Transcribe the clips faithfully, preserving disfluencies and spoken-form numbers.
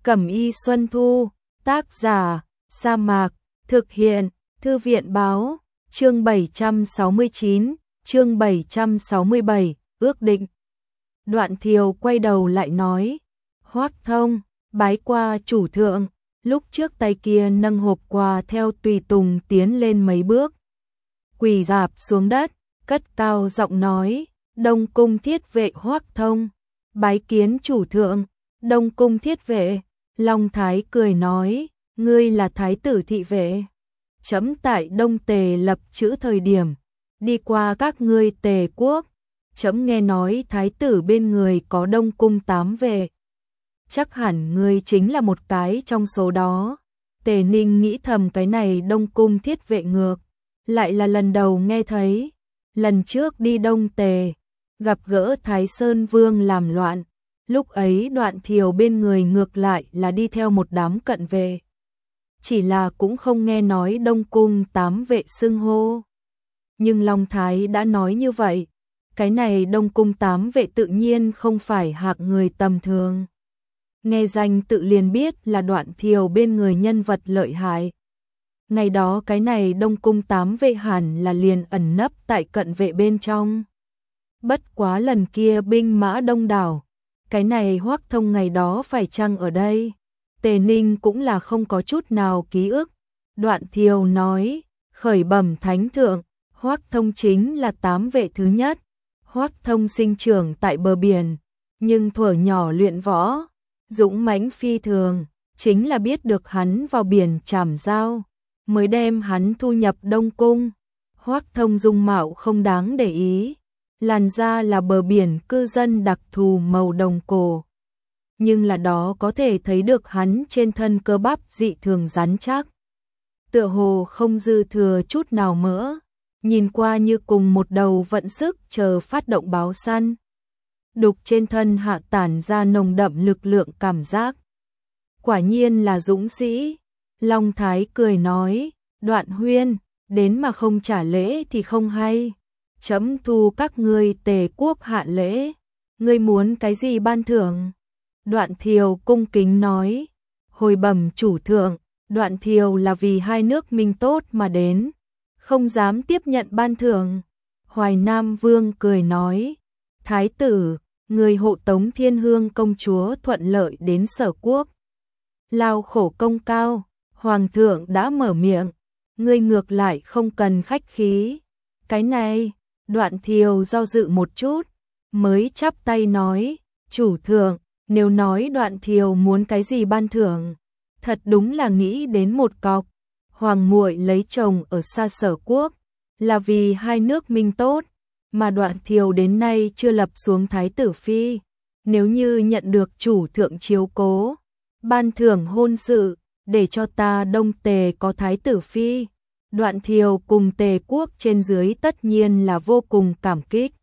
Cẩm y Xuân Thu, tác giả, Sa Mạc, thực hiện, Thư viện báo, chương bảy trăm sáu mươi chín, chương bảy trăm sáu mươi bảy, ước định. Đoạn Thiều quay đầu lại nói, Hoắc Thông, bái qua chủ thượng, lúc trước tay kia nâng hộp quà theo tùy tùng tiến lên mấy bước. Quỳ rạp xuống đất, cất cao giọng nói, Đông Cung thiết vệ Hoắc Thông, bái kiến chủ thượng. Đông Cung thiết vệ, Long Thái cười nói, ngươi là thái tử thị vệ. Chấm tại Đông Tề lập chữ thời điểm, đi qua các ngươi Tề quốc, chấm nghe nói thái tử bên người có Đông Cung tám vệ. Chắc hẳn ngươi chính là một cái trong số đó. Tề Ninh nghĩ thầm cái này Đông Cung thiết vệ ngược, lại là lần đầu nghe thấy. Lần trước đi Đông Tề, gặp gỡ Thái Sơn Vương làm loạn, lúc ấy Đoạn Thiều bên người ngược lại là đi theo một đám cận vệ. Chỉ là cũng không nghe nói Đông Cung tám vệ xưng hô. Nhưng Long Thái đã nói như vậy, cái này Đông Cung tám vệ tự nhiên không phải hạng người tầm thường. Nghe danh tự liền biết là Đoạn Thiều bên người nhân vật lợi hại. Ngày đó cái này Đông Cung tám vệ hẳn là liền ẩn nấp tại cận vệ bên trong. Bất quá lần kia binh mã đông đảo, cái này Hoắc Thông ngày đó phải chăng ở đây? Tề Ninh cũng là không có chút nào ký ức. Đoạn Thiều nói, khởi bẩm thánh thượng, Hoắc Thông chính là tám vệ thứ nhất. Hoắc Thông sinh trưởng tại bờ biển, nhưng thuở nhỏ luyện võ, dũng mãnh phi thường, chính là biết được hắn vào biển trảm giao, mới đem hắn thu nhập Đông Cung. Hoắc Thông dung mạo không đáng để ý, làn da là bờ biển cư dân đặc thù màu đồng cổ. Nhưng là đó có thể thấy được hắn trên thân cơ bắp dị thường rắn chắc. Tựa hồ không dư thừa chút nào mỡ, nhìn qua như cùng một đầu vận sức chờ phát động báo săn. Đục trên thân hạ tản ra nồng đậm lực lượng cảm giác. Quả nhiên là dũng sĩ. Long Thái cười nói, Đoạn Huyên, đến mà không trả lễ thì không hay. Chấm thu các ngươi Tề quốc hạ lễ, ngươi muốn cái gì ban thưởng? Đoạn Thiều cung kính nói, hồi bẩm chủ thượng, Đoạn Thiều là vì hai nước minh tốt mà đến, không dám tiếp nhận ban thưởng. Hoài Nam Vương cười nói, Thái tử, người hộ tống Thiên Hương công chúa thuận lợi đến Sở quốc. Lao khổ công cao, Hoàng thượng đã mở miệng, ngươi ngược lại không cần khách khí. Cái này, Đoạn Thiều do dự một chút, mới chắp tay nói, chủ thượng, nếu nói Đoạn Thiều muốn cái gì ban thưởng, thật đúng là nghĩ đến một cọc. Hoàng muội lấy chồng ở xa Sở quốc, là vì hai nước minh tốt, mà Đoạn Thiều đến nay chưa lập xuống thái tử phi. Nếu như nhận được chủ thượng chiếu cố, ban thưởng hôn sự, để cho ta Đông Tề có thái tử phi, Đoạn Thiều cùng Tề quốc trên dưới tất nhiên là vô cùng cảm kích.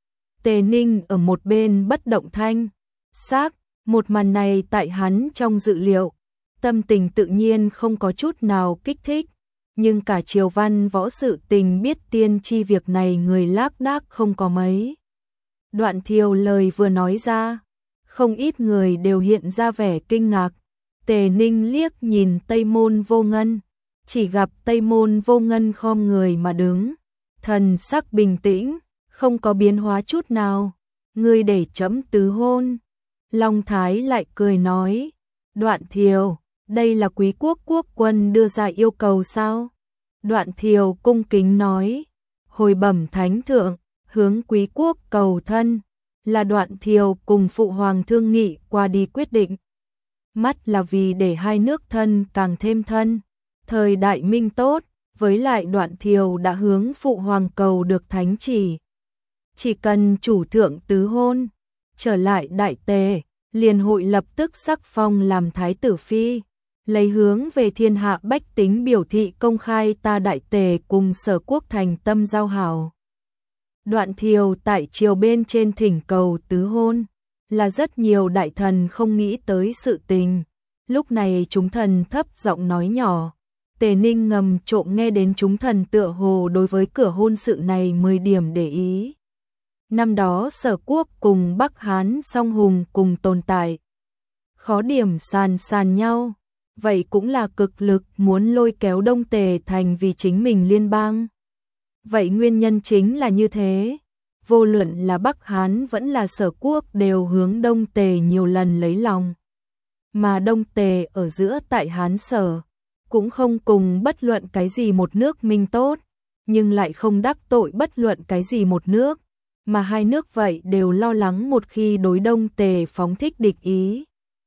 Tề Ninh ở một bên bất động thanh sắc, một màn này tại hắn trong dự liệu, tâm tình tự nhiên không có chút nào kích thích, nhưng cả triều văn võ sự tình biết tiên tri việc này người lác đác không có mấy. Đoạn Thiều lời vừa nói ra, không ít người đều hiện ra vẻ kinh ngạc. Tề Ninh liếc nhìn Tây Môn Vô Ngân, chỉ gặp Tây Môn Vô Ngân khom người mà đứng, thần sắc bình tĩnh, không có biến hóa chút nào. Ngươi để chấm tứ hôn. Long Thái lại cười nói, Đoạn Thiều, đây là Quý quốc quốc quân đưa ra yêu cầu sao? Đoạn Thiều cung kính nói, hồi bẩm thánh thượng, hướng Quý quốc cầu thân, là Đoạn Thiều cùng phụ hoàng thương nghị qua đi quyết định. Mắt là vì để hai nước thân càng thêm thân. Thời đại minh tốt, với lại Đoạn Thiều đã hướng phụ hoàng cầu được thánh chỉ. Chỉ cần chủ thượng tứ hôn, trở lại Đại Tề, liền hội lập tức sắc phong làm thái tử phi, lấy hướng về thiên hạ bách tính biểu thị công khai ta Đại Tề cùng Sở quốc thành tâm giao hảo. Đoạn Thiều tại triều bên trên thỉnh cầu tứ hôn, là rất nhiều đại thần không nghĩ tới sự tình. Lúc này chúng thần thấp giọng nói nhỏ, Tề Ninh ngầm trộm nghe đến chúng thần tựa hồ đối với cửa hôn sự này mười điểm để ý. Năm đó Sở quốc cùng Bắc Hán song hùng cùng tồn tại, khó điểm sàn sàn nhau, vậy cũng là cực lực muốn lôi kéo Đông Tề thành vì chính mình liên bang. Vậy nguyên nhân chính là như thế, vô luận là Bắc Hán vẫn là Sở Quốc đều hướng Đông Tề nhiều lần lấy lòng. Mà Đông Tề ở giữa tại Hán Sở, cũng không cùng bất luận cái gì một nước minh tốt, nhưng lại không đắc tội bất luận cái gì một nước, mà hai nước vậy đều lo lắng một khi đối Đông Tề phóng thích địch ý,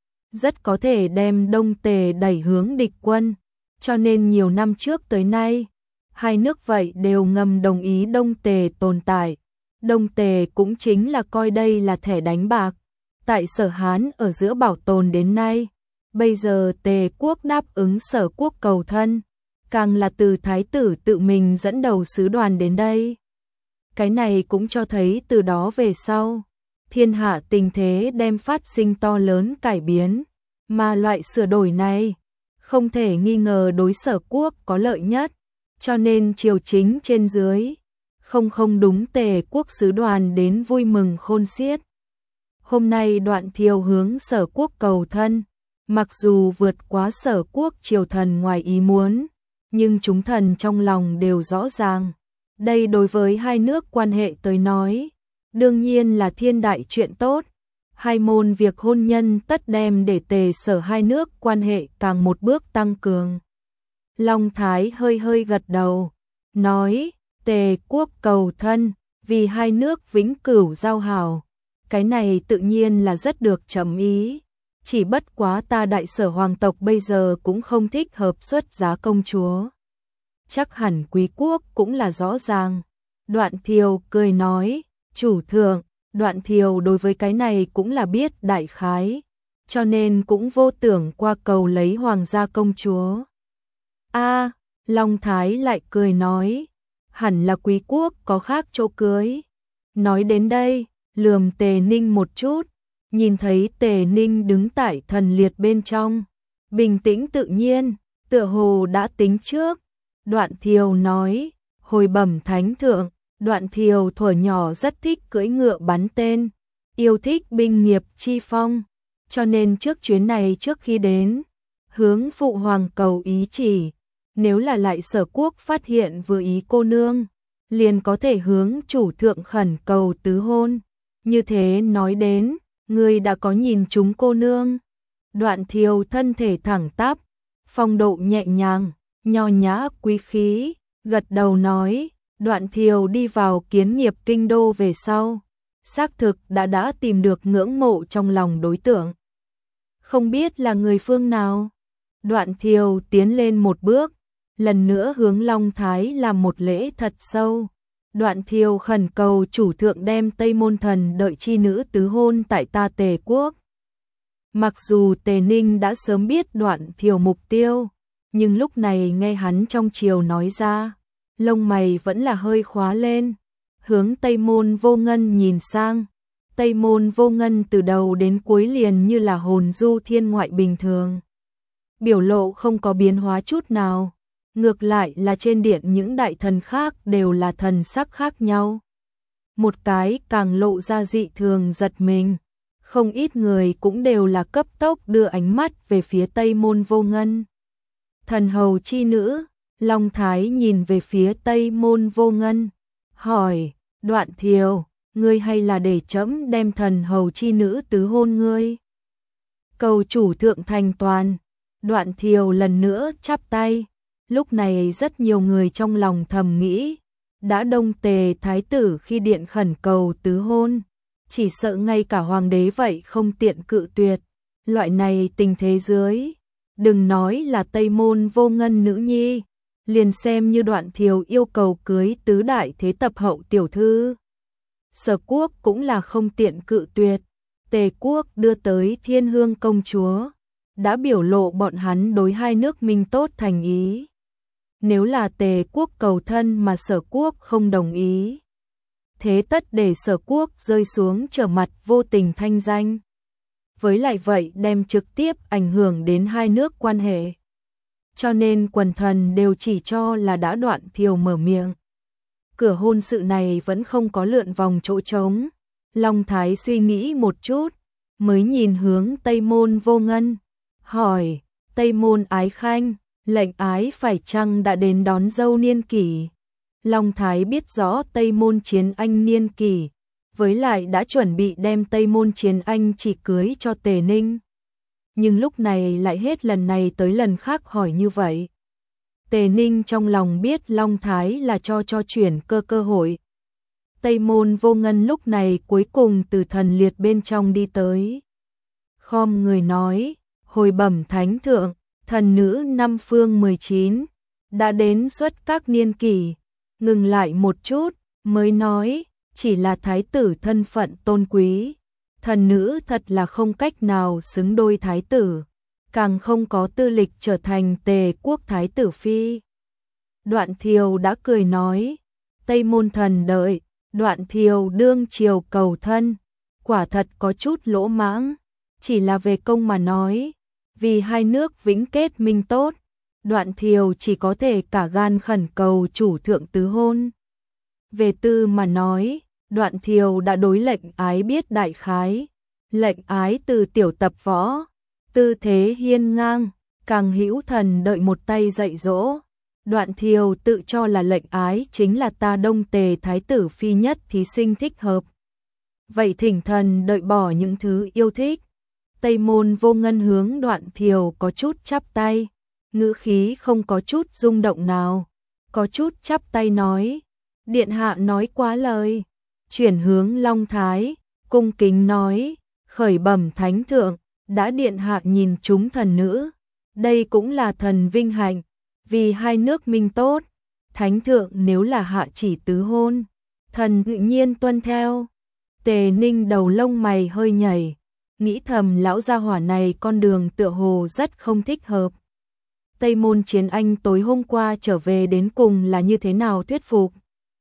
rất có thể đem Đông Tề đẩy hướng địch quân, cho nên nhiều năm trước tới nay, hai nước vậy đều ngầm đồng ý Đông Tề tồn tại. Đông Tề cũng chính là coi đây là thẻ đánh bạc, tại Sở Hán ở giữa bảo tồn đến nay. Bây giờ Tề quốc đáp ứng Sở quốc cầu thân, càng là từ thái tử tự mình dẫn đầu sứ đoàn đến đây. Cái này cũng cho thấy từ đó về sau, thiên hạ tình thế đem phát sinh to lớn cải biến, mà loại sửa đổi này không thể nghi ngờ đối Sở quốc có lợi nhất, cho nên triều chính trên dưới không không đúng Tề quốc sứ đoàn đến vui mừng khôn xiết. Hôm nay Đoạn Thiều hướng Sở quốc cầu thân, mặc dù vượt quá Sở quốc triều thần ngoài ý muốn, nhưng chúng thần trong lòng đều rõ ràng, đây đối với hai nước quan hệ tới nói, đương nhiên là thiên đại chuyện tốt. Hai môn việc hôn nhân tất đem để Tề Sở hai nước quan hệ càng một bước tăng cường. Long Thái hơi hơi gật đầu, nói, Tề quốc cầu thân, vì hai nước vĩnh cửu giao hảo, cái này tự nhiên là rất được chấm ý. Chỉ bất quá ta Đại Sở hoàng tộc bây giờ cũng không thích hợp xuất giá công chúa. Chắc hẳn quý quốc cũng là rõ ràng. Đoạn Thiều cười nói, chủ thượng, Đoạn Thiều đối với cái này cũng là biết đại khái, cho nên cũng vô tưởng qua cầu lấy hoàng gia công chúa. A, Long Thái lại cười nói, hẳn là quý quốc có khác chỗ cưới. Nói đến đây, lườm Tề Ninh một chút, nhìn thấy Tề Ninh đứng tại thần liệt bên trong, bình tĩnh tự nhiên, tựa hồ đã tính trước. Đoạn Thiều nói, hồi bẩm thánh thượng, Đoạn Thiều thuở nhỏ rất thích cưỡi ngựa bắn tên, yêu thích binh nghiệp chi phong, cho nên trước chuyến này trước khi đến, hướng phụ hoàng cầu ý chỉ, nếu là lại Sở quốc phát hiện vừa ý cô nương, liền có thể hướng chủ thượng khẩn cầu tứ hôn. Như thế nói đến, người đã có nhìn chúng cô nương. Đoạn Thiều thân thể thẳng tắp, phong độ nhẹ nhàng, nho nhã quý khí, gật đầu nói, Đoạn Thiều đi vào kiến nghiệp kinh đô về sau, xác thực đã đã tìm được ngưỡng mộ trong lòng đối tượng. Không biết là người phương nào? Đoạn Thiều tiến lên một bước, lần nữa hướng Long Thái làm một lễ thật sâu. Đoạn Thiều khẩn cầu chủ thượng đem Tây Môn Thần đợi chi nữ tứ hôn tại ta Tề quốc. Mặc dù Tề Ninh đã sớm biết Đoạn Thiều mục tiêu, nhưng lúc này nghe hắn trong triều nói ra, lông mày vẫn là hơi khóa lên, hướng Tây Môn Vô Ngân nhìn sang. Tây Môn Vô Ngân từ đầu đến cuối liền như là hồn du thiên ngoại bình thường, biểu lộ không có biến hóa chút nào, ngược lại là trên điện những đại thần khác đều là thần sắc khác nhau. Một cái càng lộ ra dị thường giật mình, không ít người cũng đều là cấp tốc đưa ánh mắt về phía Tây Môn Vô Ngân. Thần hầu chi nữ, Long Thái nhìn về phía Tây Môn Vô Ngân, hỏi, Đoạn Thiều, ngươi hay là để trẫm đem thần hầu chi nữ tứ hôn ngươi? Cầu chủ thượng thành toàn. Đoạn Thiều lần nữa chắp tay, lúc này rất nhiều người trong lòng thầm nghĩ, đã Đông Tề thái tử khi điện khẩn cầu tứ hôn, chỉ sợ ngay cả hoàng đế vậy không tiện cự tuyệt. Loại này tình thế dưới, đừng nói là Tây Môn Vô Ngân nữ nhi, liền xem như Đoạn Thiều yêu cầu cưới tứ đại thế tập hậu tiểu thư, Sở quốc cũng là không tiện cự tuyệt. Tề quốc đưa tới Thiên Hương công chúa, đã biểu lộ bọn hắn đối hai nước minh tốt thành ý. Nếu là Tề quốc cầu thân mà Sở quốc không đồng ý, thế tất để Sở quốc rơi xuống trở mặt vô tình thanh danh. Với lại vậy đem trực tiếp ảnh hưởng đến hai nước quan hệ. Cho nên quần thần đều chỉ cho là đã Đoạn Thiều mở miệng. Cửa hôn sự này vẫn không có lượn vòng chỗ trống. Long Thái suy nghĩ một chút, mới nhìn hướng Tây Môn Vô Ngân, hỏi, Tây Môn Ái Khanh, lệnh ái phải chăng đã đến đón dâu niên kỷ? Long Thái biết rõ Tây Môn Chiến Anh niên kỷ, với lại đã chuẩn bị đem Tây Môn Chiến Anh chỉ cưới cho Tề Ninh. Nhưng lúc này lại hết lần này tới lần khác hỏi như vậy. Tề Ninh trong lòng biết Long Thái là cho cho chuyển cơ cơ hội. Tây Môn Vô Ngân lúc này cuối cùng từ thần liệt bên trong đi tới. Khom người nói, hồi bẩm thánh thượng, thần nữ năm phương mười chín, đã đến xuất các niên kỷ. Ngừng lại một chút, mới nói, chỉ là thái tử thân phận tôn quý. Thần nữ thật là không cách nào xứng đôi thái tử, càng không có tư lịch trở thành Tề quốc thái tử phi. Đoạn Thiều đã cười nói, Tây Môn thần đợi, Đoạn Thiều đương triều cầu thân, quả thật có chút lỗ mãng, chỉ là về công mà nói, vì hai nước vĩnh kết minh tốt, Đoạn Thiều chỉ có thể cả gan khẩn cầu chủ thượng tứ hôn. Về tư mà nói, Đoạn Thiều đã đối lệnh ái biết đại khái, lệnh ái từ tiểu tập võ, tư thế hiên ngang, càng hữu thần đợi một tay dạy dỗ. Đoạn Thiều tự cho là lệnh ái chính là ta Đông Tề thái tử phi nhất thí sinh thích hợp. Vậy thỉnh thần đợi bỏ những thứ yêu thích. Tây Môn Vô Ngân hướng Đoạn Thiều có chút chắp tay, ngữ khí không có chút rung động nào, có chút chắp tay nói, điện hạ nói quá lời. Chuyển hướng Long Thái, cung kính nói, khởi bẩm thánh thượng, đã điện hạ nhìn chúng thần nữ, đây cũng là thần vinh hạnh, vì hai nước minh tốt, thánh thượng nếu là hạ chỉ tứ hôn, thần tự nhiên tuân theo. Tề Ninh đầu lông mày hơi nhảy, nghĩ thầm lão gia hỏa này con đường tựa hồ rất không thích hợp. Tây Môn Chiến Anh tối hôm qua trở về đến cùng là như thế nào thuyết phục?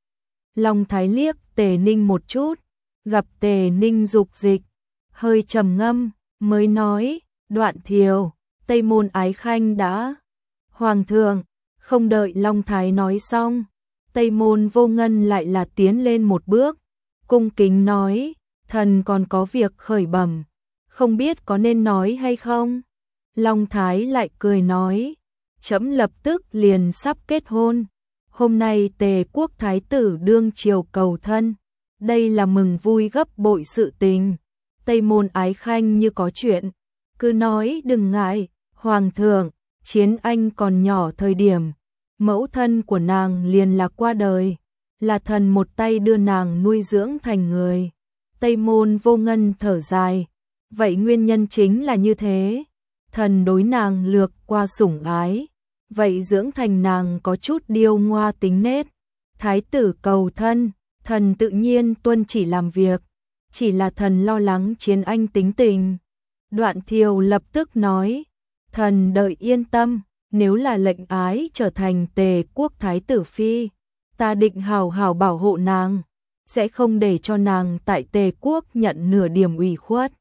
Long Thái liếc Tề Ninh một chút, gặp Tề Ninh dục dịch, hơi trầm ngâm, mới nói, Đoạn Thiều, Tây Môn Ái Khanh đã. Hoàng thượng, không đợi Long Thái nói xong, Tây Môn Vô Ngân lại là tiến lên một bước, cung kính nói, thần còn có việc khởi bẩm, không biết có nên nói hay không? Long Thái lại cười nói, trẫm lập tức liền sắp kết hôn. Hôm nay Tề quốc thái tử đương triều cầu thân, đây là mừng vui gấp bội sự tình. Tây Môn Ái Khanh như có chuyện, cứ nói đừng ngại. Hoàng thượng, Chiến Anh còn nhỏ thời điểm, mẫu thân của nàng liền là qua đời, là thần một tay đưa nàng nuôi dưỡng thành người. Tây Môn Vô Ngân thở dài, vậy nguyên nhân chính là như thế, thần đối nàng lược qua sủng ái. Vậy dưỡng thành nàng có chút điêu ngoa tính nết. Thái tử cầu thân, thần tự nhiên tuân chỉ làm việc, chỉ là thần lo lắng Chiến Anh tính tình. Đoạn Thiều lập tức nói, thần đợi yên tâm, nếu là lệnh ái trở thành Tề quốc thái tử phi, ta định hào hào bảo hộ nàng, sẽ không để cho nàng tại Tề quốc nhận nửa điểm ủy khuất.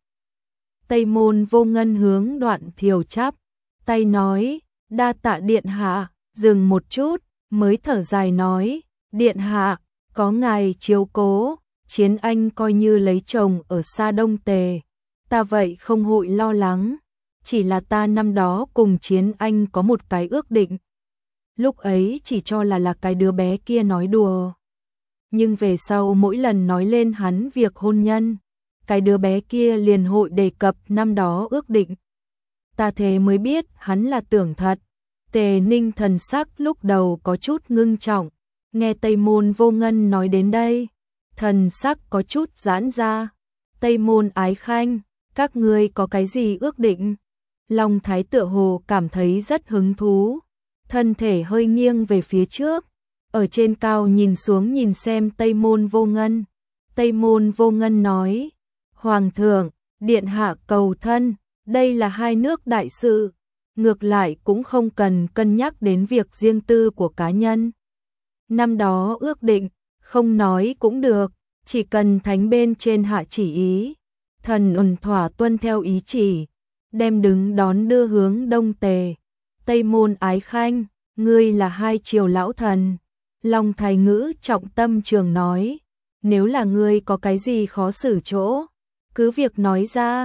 Tây Môn Vô Ngân hướng Đoạn Thiều chắp tay nói, đa tạ điện hạ, dừng một chút, mới thở dài nói, điện hạ, có ngài chiếu cố, Chiến Anh coi như lấy chồng ở xa Đông Tề, ta vậy không hội lo lắng, chỉ là ta năm đó cùng Chiến Anh có một cái ước định. Lúc ấy chỉ cho là là cái đứa bé kia nói đùa. Nhưng về sau mỗi lần nói lên hắn việc hôn nhân, cái đứa bé kia liền hội đề cập năm đó ước định. Ta thế mới biết hắn là tưởng thật. Tề Ninh thần sắc lúc đầu có chút ngưng trọng, nghe Tây Môn Vô Ngân nói đến đây, thần sắc có chút giãn ra. Tây Môn Ái Khanh, các ngươi có cái gì ước định? Long Thái tựa hồ cảm thấy rất hứng thú, thân thể hơi nghiêng về phía trước, ở trên cao nhìn xuống nhìn xem Tây Môn Vô Ngân. Tây Môn Vô Ngân nói, Hoàng thượng, điện hạ cầu thân, đây là hai nước đại sự, ngược lại cũng không cần cân nhắc đến việc riêng tư của cá nhân. Năm đó ước định, không nói cũng được, chỉ cần thánh bên trên hạ chỉ ý, thần ổn thỏa tuân theo ý chỉ, đem đứng đón đưa hướng Đông Tề. Tây Môn Ái Khanh, ngươi là hai triều lão thần. Long Thái ngữ trọng tâm trường nói, nếu là ngươi có cái gì khó xử chỗ, cứ việc nói ra,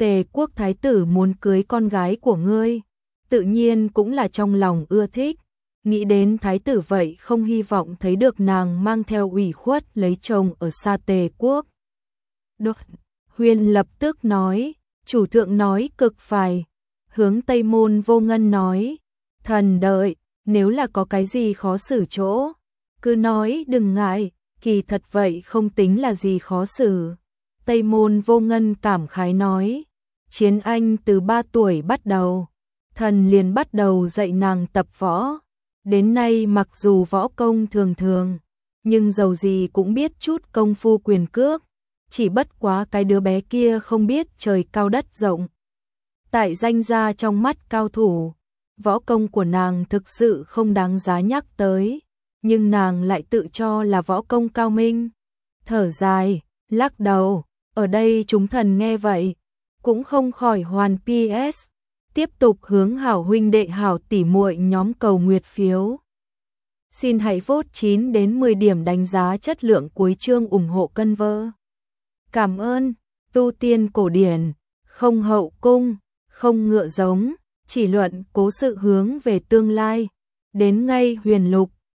Tề quốc thái tử muốn cưới con gái của ngươi, tự nhiên cũng là trong lòng ưa thích. Nghĩ đến thái tử vậy không hy vọng thấy được nàng mang theo ủy khuất lấy chồng ở xa Tề quốc. Đột Huyền lập tức nói, chủ thượng nói cực phải. Hướng Tây Môn Vô Ngân nói, thần đợi, nếu là có cái gì khó xử chỗ, cứ nói đừng ngại, kỳ thật vậy không tính là gì khó xử. Tây Môn Vô Ngân cảm khái nói, Chiến Anh từ ba tuổi bắt đầu, thần liền bắt đầu dạy nàng tập võ. Đến nay mặc dù võ công thường thường, nhưng dầu gì cũng biết chút công phu quyền cước, chỉ bất quá cái đứa bé kia không biết trời cao đất rộng. Tại danh gia trong mắt cao thủ, võ công của nàng thực sự không đáng giá nhắc tới, nhưng nàng lại tự cho là võ công cao minh. Thở dài, lắc đầu, ở đây chúng thần nghe vậy, cũng không khỏi hoàn pê ét, tiếp tục hướng hảo huynh đệ hảo tỷ muội nhóm cầu nguyệt phiếu. Xin hãy vote chín đến mười điểm đánh giá chất lượng cuối chương ủng hộ cân vơ. Cảm ơn, tu tiên cổ điển, không hậu cung, không ngựa giống, chỉ luận cố sự hướng về tương lai. Đến ngay huyền lục,